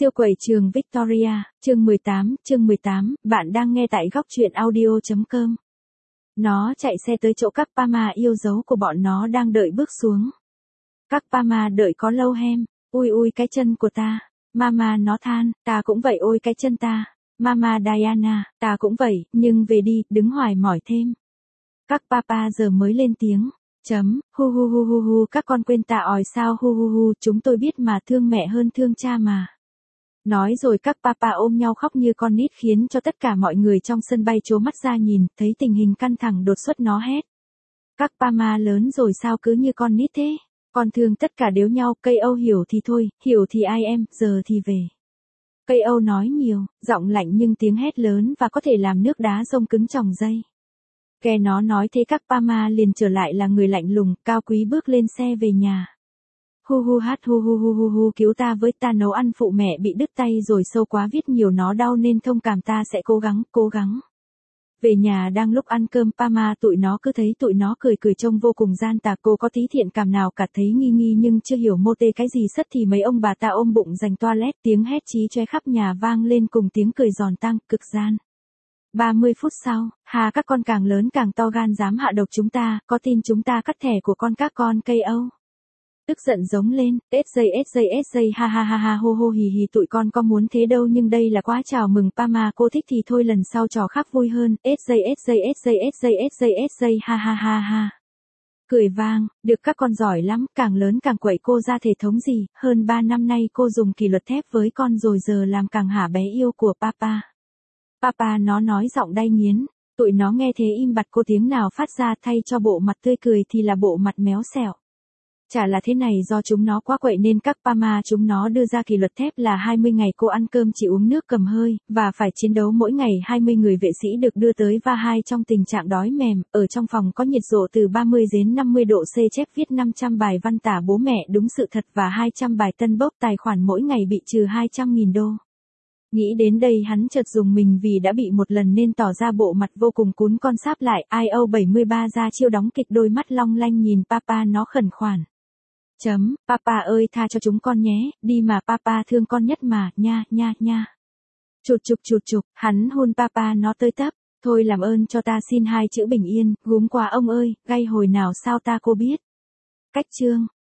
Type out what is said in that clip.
Siêu quầy trường Victoria, chương 18, bạn đang nghe tại góc truyện audio.com. Nó chạy xe tới chỗ các Pama yêu dấu của bọn nó đang đợi bước xuống. Các Pama đợi có lâu hem, ui cái chân của ta. Mama nó than, ta cũng vậy ôi cái chân ta. Mama Diana, ta cũng vậy, nhưng về đi, đứng hoài mỏi thêm. Các papa giờ mới lên tiếng. Hu, các con quên ta ỏi sao hu, chúng tôi biết mà thương mẹ hơn thương cha mà. Nói rồi các papa ôm nhau khóc như con nít khiến cho tất cả mọi người trong sân bay trố mắt ra nhìn, thấy tình hình căng thẳng đột xuất nó hét. Các pama lớn rồi sao cứ như con nít thế? Con thương tất cả đếu nhau, cây Âu hiểu thì thôi, hiểu thì ai em, giờ thì về. Cây Âu nói nhiều, giọng lạnh nhưng tiếng hét lớn và có thể làm nước đá rông cứng tròng dây. Nghe nó nói thế các Pama liền trở lại là người lạnh lùng, cao quý bước lên xe về nhà. Hu cứu ta với, ta nấu ăn phụ mẹ bị đứt tay rồi sâu quá viết nhiều nó đau nên thông cảm, ta sẽ cố gắng. Về nhà đang lúc ăn cơm Pama tụi nó cứ thấy tụi nó cười trông vô cùng gian tà, cô có tí thiện cảm nào cả, thấy nghi nhưng chưa hiểu mô tê cái gì sất thì mấy ông bà ta ôm bụng giành toilet, tiếng hét chí chóe khắp nhà vang lên cùng tiếng cười giòn tăng, cực gian. 30 phút sau, các con càng lớn càng to gan dám hạ độc chúng ta, có tin chúng ta cắt thẻ của các con cây Âu. Tức giận giống lên, SJ, ha hô hì tụi con có muốn thế đâu nhưng đây là quá chào mừng Pama, cô thích thì thôi lần sau trò khác vui hơn, SJ, ha. Cười vang, được các con giỏi lắm, càng lớn càng quậy cô ra thể thống gì, hơn 3 năm nay cô dùng kỷ luật thép với con rồi giờ làm càng hả bé yêu của papa. Papa nó nói giọng đay nghiến, tụi nó nghe thế im bặt, cô tiếng nào phát ra, thay cho bộ mặt tươi cười thì là bộ mặt méo xẹo. Chả là thế này, do chúng nó quá quậy nên các Pama chúng nó đưa ra kỷ luật thép là 20 ngày cô ăn cơm chỉ uống nước cầm hơi, và phải chiến đấu mỗi ngày 20 người vệ sĩ được đưa tới Va2 trong tình trạng đói mềm, ở trong phòng có nhiệt độ từ 30 đến 50 độ C, chép viết 500 bài văn tả bố mẹ đúng sự thật và 200 bài tân bốc, tài khoản mỗi ngày bị trừ 200.000 đô. Nghĩ đến đây hắn chợt dùng mình vì đã bị một lần nên tỏ ra bộ mặt vô cùng cún con sáp lại, IO73 ra chiêu đóng kịch, đôi mắt long lanh nhìn papa nó khẩn khoản. Papa ơi tha cho chúng con nhé, đi mà papa thương con nhất mà, nha. Chụp, hắn hôn papa nó tới tấp, thôi làm ơn cho ta xin 2 chữ bình yên, gúm quá ông ơi, gay hồi nào sao ta cô biết. Cách chương,